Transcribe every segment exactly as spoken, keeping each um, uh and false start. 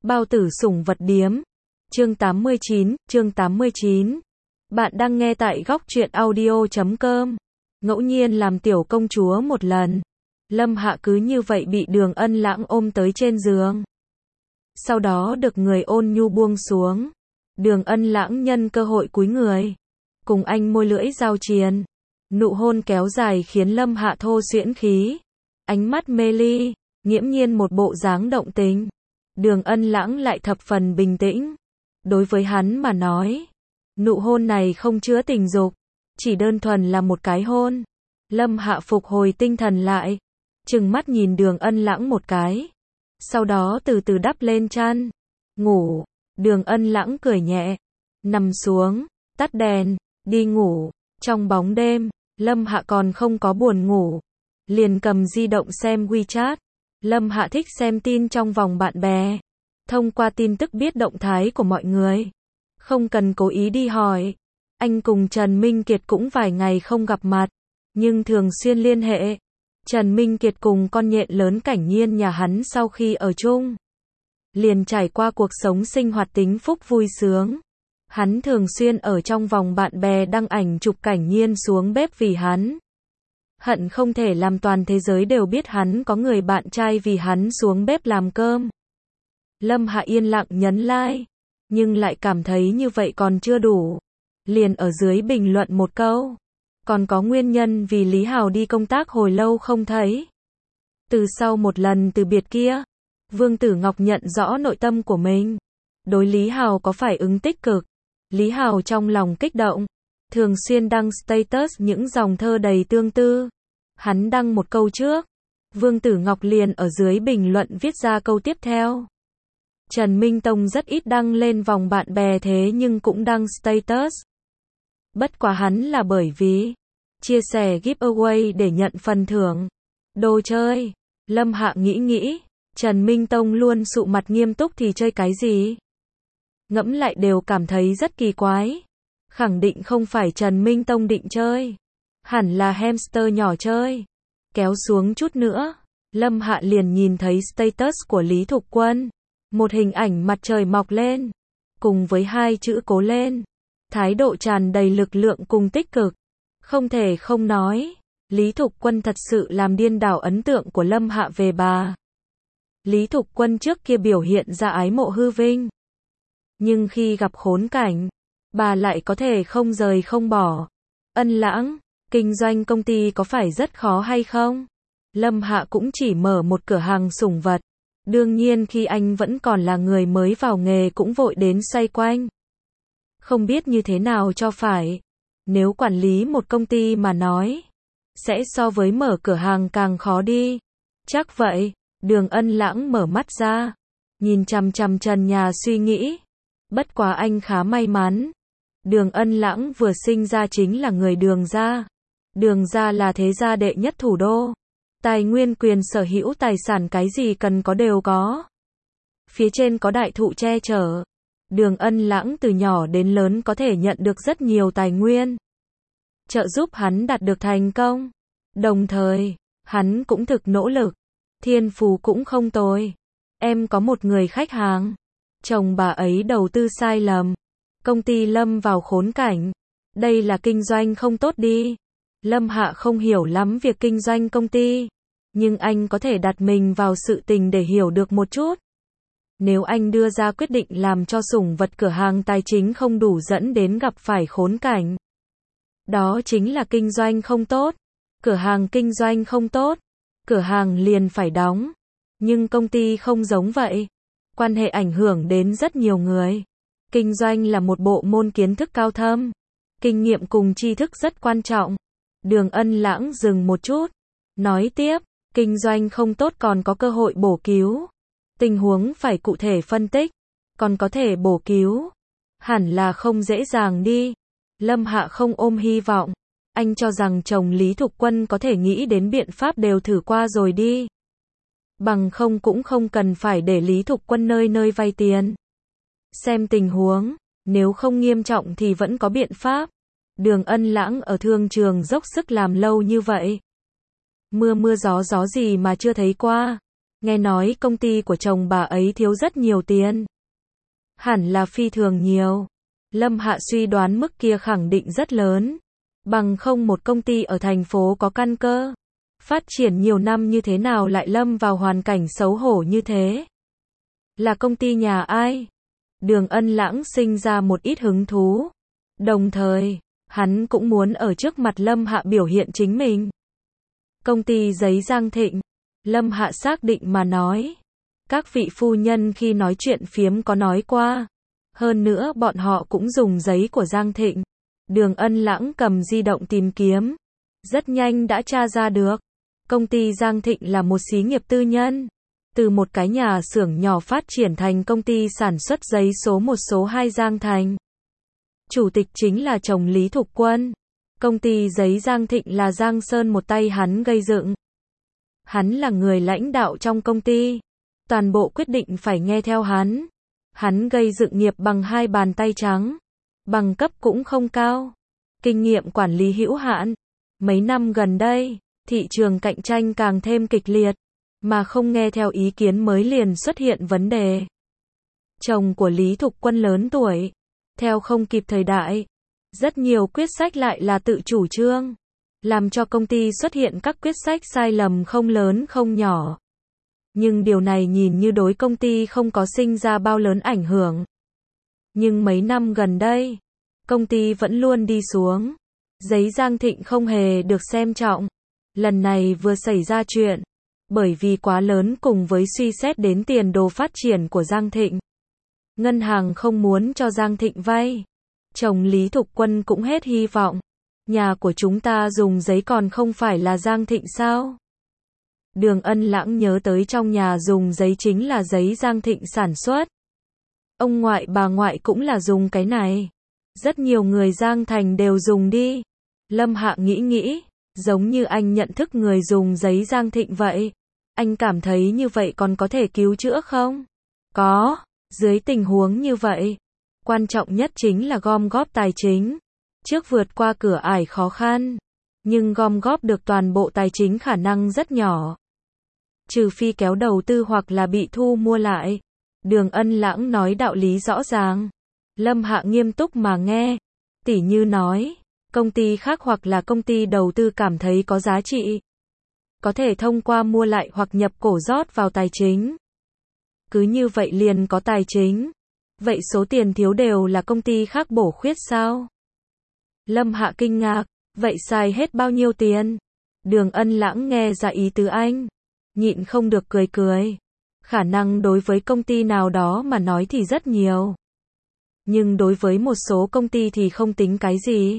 Bao tử sủng vật điếm. Chương tám mươi chín, chương tám mươi chín. Bạn đang nghe tại góc truyện audio chấm com. Ngẫu nhiên làm tiểu công chúa một lần. Lâm Hạ cứ như vậy bị Đường Ân Lãng ôm tới trên giường. Sau đó được người ôn nhu buông xuống. Đường Ân Lãng nhân cơ hội cúi người. Cùng anh môi lưỡi giao triền. Nụ hôn kéo dài khiến Lâm Hạ thô xuyễn khí. Ánh mắt mê ly, nghiễm nhiên một bộ dáng động tình. Đường Ân Lãng lại thập phần bình tĩnh. Đối với hắn mà nói, nụ hôn này không chứa tình dục, chỉ đơn thuần là một cái hôn. Lâm Hạ phục hồi tinh thần lại, trừng mắt nhìn Đường Ân Lãng một cái. Sau đó từ từ đắp lên chăn, ngủ. Đường Ân Lãng cười nhẹ, nằm xuống, tắt đèn, đi ngủ. Trong bóng đêm, Lâm Hạ còn không có buồn ngủ, liền cầm di động xem WeChat. Lâm Hạ thích xem tin trong vòng bạn bè, thông qua tin tức biết động thái của mọi người, không cần cố ý đi hỏi. Anh cùng Trần Minh Kiệt cũng vài ngày không gặp mặt, nhưng thường xuyên liên hệ. Trần Minh Kiệt cùng con nhện lớn Cảnh Nhiên nhà hắn sau khi ở chung, liền trải qua cuộc sống sinh hoạt tính phúc vui sướng. Hắn thường xuyên ở trong vòng bạn bè đăng ảnh chụp Cảnh Nhiên xuống bếp vì hắn. Hận không thể làm toàn thế giới đều biết hắn có người bạn trai vì hắn xuống bếp làm cơm. Lâm Hạ yên lặng nhấn like, nhưng lại cảm thấy như vậy còn chưa đủ. Liền ở dưới bình luận một câu. Còn có nguyên nhân vì Lý Hào đi công tác hồi lâu không thấy. Từ sau một lần từ biệt kia, Vương Tử Ngọc nhận rõ nội tâm của mình. Đối Lý Hào có phản ứng tích cực. Lý Hào trong lòng kích động, thường xuyên đăng status những dòng thơ đầy tương tư. Hắn đăng một câu trước, Vương Tử Ngọc liền ở dưới bình luận viết ra câu tiếp theo. Trần Minh Tông rất ít đăng lên vòng bạn bè thế nhưng cũng đăng status. Bất quá hắn là bởi vì chia sẻ giveaway để nhận phần thưởng đồ chơi. Lâm Hạ nghĩ nghĩ, Trần Minh Tông luôn sụ mặt nghiêm túc thì chơi cái gì? Ngẫm lại đều cảm thấy rất kỳ quái. Khẳng định không phải Trần Minh Tông định chơi, hẳn là hamster nhỏ chơi. Kéo xuống chút nữa, Lâm Hạ liền nhìn thấy status của Lý Thục Quân. Một hình ảnh mặt trời mọc lên, cùng với hai chữ cố lên. Thái độ tràn đầy lực lượng cùng tích cực. Không thể không nói, Lý Thục Quân thật sự làm điên đảo ấn tượng của Lâm Hạ về bà. Lý Thục Quân trước kia biểu hiện ra ái mộ hư vinh, nhưng khi gặp khốn cảnh, bà lại có thể không rời không bỏ. Ân Lãng, kinh doanh công ty có phải rất khó hay không? Lâm Hạ cũng chỉ mở một cửa hàng sủng vật. Đương nhiên khi anh vẫn còn là người mới vào nghề cũng vội đến xoay quanh. Không biết như thế nào cho phải. Nếu quản lý một công ty mà nói, sẽ so với mở cửa hàng càng khó đi. Chắc vậy. Đường Ân Lãng mở mắt ra, nhìn chằm chằm trần nhà suy nghĩ. Bất quá anh khá may mắn. Đường Ân Lãng vừa sinh ra chính là người Đường gia. Đường gia là thế gia đệ nhất thủ đô. Tài nguyên quyền sở hữu tài sản cái gì cần có đều có. Phía trên có đại thụ che chở. Đường Ân Lãng từ nhỏ đến lớn có thể nhận được rất nhiều tài nguyên, trợ giúp hắn đạt được thành công. Đồng thời, hắn cũng thực nỗ lực. Thiên phú cũng không tồi. Em có một người khách hàng. Chồng bà ấy đầu tư sai lầm. Công ty lâm vào khốn cảnh. Đây là kinh doanh không tốt đi. Lâm Hạ không hiểu lắm việc kinh doanh công ty, nhưng anh có thể đặt mình vào sự tình để hiểu được một chút. Nếu anh đưa ra quyết định làm cho sủng vật cửa hàng tài chính không đủ dẫn đến gặp phải khốn cảnh, đó chính là kinh doanh không tốt. Cửa hàng kinh doanh không tốt, cửa hàng liền phải đóng. Nhưng công ty không giống vậy. Quan hệ ảnh hưởng đến rất nhiều người. Kinh doanh là một bộ môn kiến thức cao thâm. Kinh nghiệm cùng tri thức rất quan trọng. Đường Ân Lãng dừng một chút, nói tiếp, kinh doanh không tốt còn có cơ hội bổ cứu. Tình huống phải cụ thể phân tích, còn có thể bổ cứu. Hẳn là không dễ dàng đi. Lâm Hạ không ôm hy vọng. Anh cho rằng chồng Lý Thục Quân có thể nghĩ đến biện pháp đều thử qua rồi đi. Bằng không cũng không cần phải để Lý Thục Quân nơi nơi vay tiền. Xem tình huống, nếu không nghiêm trọng thì vẫn có biện pháp. Đường Ân Lãng ở thương trường dốc sức làm lâu như vậy. Mưa mưa gió gió gì mà chưa thấy qua. Nghe nói công ty của chồng bà ấy thiếu rất nhiều tiền. Hẳn là phi thường nhiều. Lâm Hạ suy đoán mức kia khẳng định rất lớn. Bằng không một công ty ở thành phố có căn cơ, phát triển nhiều năm như thế nào lại lâm vào hoàn cảnh xấu hổ như thế? Là công ty nhà ai? Đường Ân Lãng sinh ra một ít hứng thú. Đồng thời, hắn cũng muốn ở trước mặt Lâm Hạ biểu hiện chính mình. Công ty giấy Giang Thịnh. Lâm Hạ xác định mà nói. Các vị phu nhân khi nói chuyện phiếm có nói qua. Hơn nữa bọn họ cũng dùng giấy của Giang Thịnh. Đường Ân Lãng cầm di động tìm kiếm. Rất nhanh đã tra ra được. Công ty Giang Thịnh là một xí nghiệp tư nhân. Từ một cái nhà xưởng nhỏ phát triển thành công ty sản xuất giấy số một số hai Giang Thành. Chủ tịch chính là chồng Lý Thục Quân. Công ty giấy Giang Thịnh là Giang Sơn một tay hắn gây dựng. Hắn là người lãnh đạo trong công ty. Toàn bộ quyết định phải nghe theo hắn. Hắn gây dựng nghiệp bằng hai bàn tay trắng. Bằng cấp cũng không cao. Kinh nghiệm quản lý hữu hạn. Mấy năm gần đây, thị trường cạnh tranh càng thêm kịch liệt. Mà không nghe theo ý kiến mới liền xuất hiện vấn đề. Chồng của Lý Thục Quân lớn tuổi. Theo không kịp thời đại. Rất nhiều quyết sách lại là tự chủ trương. Làm cho công ty xuất hiện các quyết sách sai lầm không lớn không nhỏ. Nhưng điều này nhìn như đối công ty không có sinh ra bao lớn ảnh hưởng. Nhưng mấy năm gần đây, công ty vẫn luôn đi xuống. Giấy Giang Thịnh không hề được xem trọng. Lần này vừa xảy ra chuyện. Bởi vì quá lớn cùng với suy xét đến tiền đồ phát triển của Giang Thịnh. Ngân hàng không muốn cho Giang Thịnh vay. Chồng Lý Thục Quân cũng hết hy vọng. Nhà của chúng ta dùng giấy còn không phải là Giang Thịnh sao? Đường Ân Lãng nhớ tới trong nhà dùng giấy chính là giấy Giang Thịnh sản xuất. Ông ngoại bà ngoại cũng là dùng cái này. Rất nhiều người Giang Thành đều dùng đi. Lâm Hạ nghĩ nghĩ, giống như anh nhận thức người dùng giấy Giang Thịnh vậy. Anh cảm thấy như vậy còn có thể cứu chữa không? Có, dưới tình huống như vậy. Quan trọng nhất chính là gom góp tài chính. Trước vượt qua cửa ải khó khăn. Nhưng gom góp được toàn bộ tài chính khả năng rất nhỏ. Trừ phi kéo đầu tư hoặc là bị thu mua lại. Đường Ân Lãng nói đạo lý rõ ràng. Lâm Hạ nghiêm túc mà nghe. Tỉ như nói, công ty khác hoặc là công ty đầu tư cảm thấy có giá trị. Có thể thông qua mua lại hoặc nhập cổ rót vào tài chính. Cứ như vậy liền có tài chính. Vậy số tiền thiếu đều là công ty khác bổ khuyết sao? Lâm Hạ kinh ngạc. Vậy xài hết bao nhiêu tiền? Đường Ân Lãng nghe ra ý tứ anh. Nhịn không được cười cười. Khả năng đối với công ty nào đó mà nói thì rất nhiều. Nhưng đối với một số công ty thì không tính cái gì.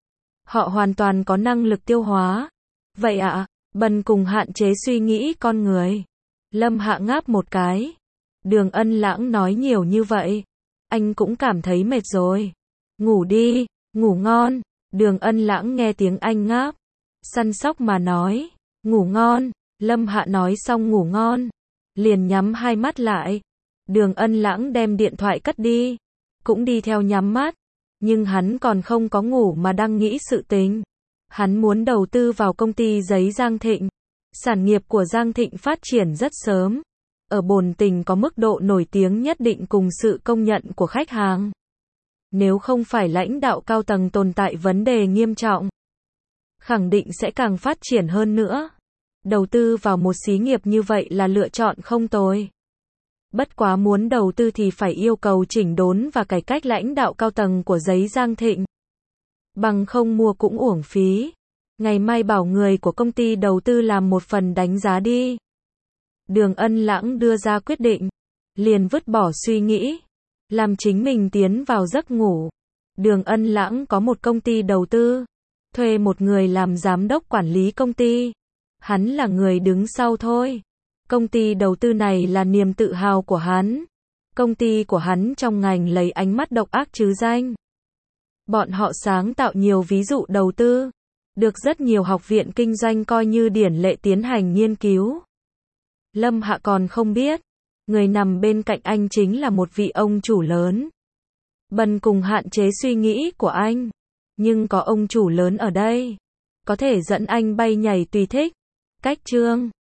Họ hoàn toàn có năng lực tiêu hóa. Vậy ạ, à, bần cùng hạn chế suy nghĩ con người. Lâm Hạ ngáp một cái. Đường Ân Lãng nói nhiều như vậy. Anh cũng cảm thấy mệt rồi. Ngủ đi, ngủ ngon. Đường Ân Lãng nghe tiếng anh ngáp. Săn sóc mà nói. Ngủ ngon. Lâm Hạ nói xong ngủ ngon. Liền nhắm hai mắt lại. Đường Ân Lãng đem điện thoại cất đi. Cũng đi theo nhắm mắt. Nhưng hắn còn không có ngủ mà đang nghĩ sự tình. Hắn muốn đầu tư vào công ty giấy Giang Thịnh. Sản nghiệp của Giang Thịnh phát triển rất sớm. Ở Bồn Tỉnh có mức độ nổi tiếng nhất định cùng sự công nhận của khách hàng. Nếu không phải lãnh đạo cao tầng tồn tại vấn đề nghiêm trọng, khẳng định sẽ càng phát triển hơn nữa. Đầu tư vào một xí nghiệp như vậy là lựa chọn không tồi. Bất quá muốn đầu tư thì phải yêu cầu chỉnh đốn và cải cách lãnh đạo cao tầng của giấy Giang Thịnh. Bằng không mua cũng uổng phí. Ngày mai bảo người của công ty đầu tư làm một phần đánh giá đi. Đường Ân Lãng đưa ra quyết định. Liền vứt bỏ suy nghĩ. Làm chính mình tiến vào giấc ngủ. Đường Ân Lãng có một công ty đầu tư. Thuê một người làm giám đốc quản lý công ty. Hắn là người đứng sau thôi. Công ty đầu tư này là niềm tự hào của hắn. Công ty của hắn trong ngành lấy ánh mắt độc ác chứ danh. Bọn họ sáng tạo nhiều ví dụ đầu tư. Được rất nhiều học viện kinh doanh coi như điển lệ tiến hành nghiên cứu. Lâm Hạ còn không biết. Người nằm bên cạnh anh chính là một vị ông chủ lớn. Bần cùng hạn chế suy nghĩ của anh. Nhưng có ông chủ lớn ở đây. Có thể dẫn anh bay nhảy tùy thích. Cách chương